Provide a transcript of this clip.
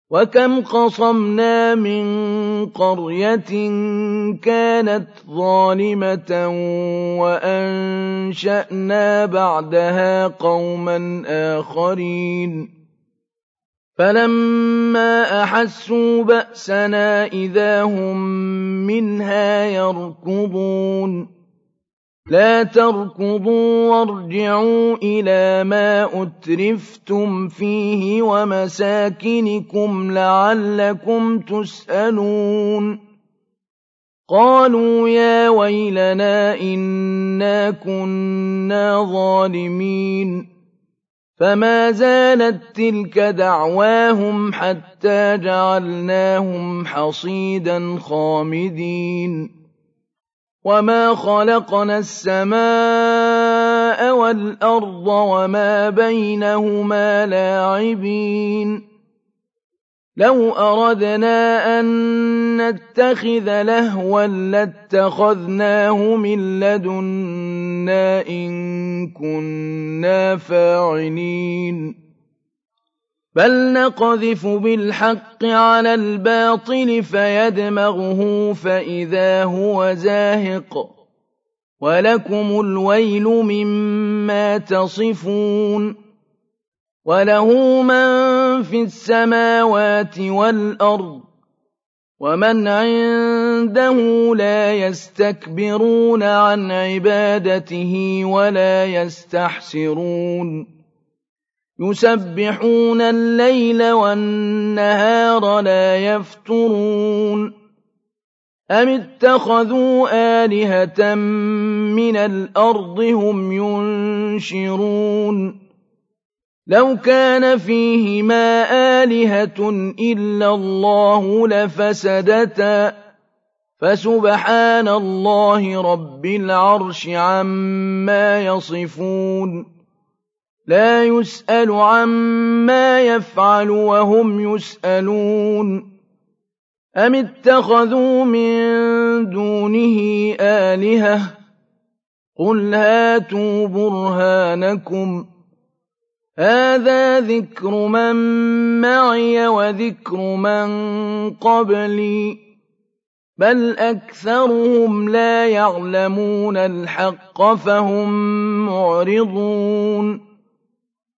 وَكَمْ قَصَمْنَا مِن قَرْيَةٍ كَانَتْ ظَالِمَةً وَأَنشَأْنَا بَعْدَهَا قَوْمًا آخَرِينَ فَلَمَّا أَحَسُّوا بَأْسَنَا إِذَا هُم مِّنْهَا يَرْكُضُونَ لَا تَرْكُضُوا وَارْجِعُوا إِلَىٰ مَا أُتْرِفْتُمْ فِيهِ وَمَسَاكِنِكُمْ لَعَلَّكُمْ تُسْأَلُونَ قَالُوا يَا وَيْلَنَا إِنَّا كُنَّا ظَالِمِينَ فَمَا زَالَت تِّلْكَ دَعْوَاهُمْ حَتَّىٰ جَعَلْنَاهُمْ حَصِيدًا خَامِدِينَ وَمَا خَلَقْنَا السَّمَاءَ وَالْأَرْضَ وَمَا بَيْنَهُمَا لَاعِبِينَ لَوْ أَرَدْنَا أَن نَّتَّخِذَ لَهْوًا لَّاتَّخَذْنَاهُ مِن لَّدُنَّا إِن كُنَّا فَاعِلِينَ بَلْ نَقْذِفُ بِالْحَقِّ عَلَى الْبَاطِلِ فَيَدْمَغُهُ فَإِذَا هُوَ زَاهِقٌ وَلَكُمُ الْوَيْلُ مِمَّا تَصِفُونَ وَلَهُ مَن فِي السَّمَاوَاتِ وَالْأَرْضِ وَمَنْ عِندَهُ لَا يَسْتَكْبِرُونَ عَنْ عِبَادَتِهِ وَلَا يَسْتَحْسِرُونَ يُسَبِّحُونَ اللَّيْلَ وَالنَّهَارَ لَا يَفْتُرُونَ أَمِ اتَّخَذُوا آلِهَةً مِّنَ الْأَرْضِ هُمْ يُنشِرُونَ لَوْ كَانَ فِيهِمَا آلِهَةٌ إِلَّا اللَّهُ لَفَسَدَتَا فَسُبْحَانَ اللَّهِ رَبِّ الْعَرْشِ عَمَّا يَصِفُونَ لَا يُسْأَلُ عَمَّا يَفْعَلُ وَهُمْ يُسْأَلُونَ أَمِ اتَّخَذُوا مِن دُونِهِ آلِهَةً قُلْ هَاتُوا بُرْهَانَكُمْ هَٰذَا ذِكْرُ مَن مَّعِيَ وَذِكْرُ مَن قَبْلِي بَلْ أَكْثَرُهُمْ لَا يَعْلَمُونَ الْحَقَّ فَهُم مُّعْرِضُونَ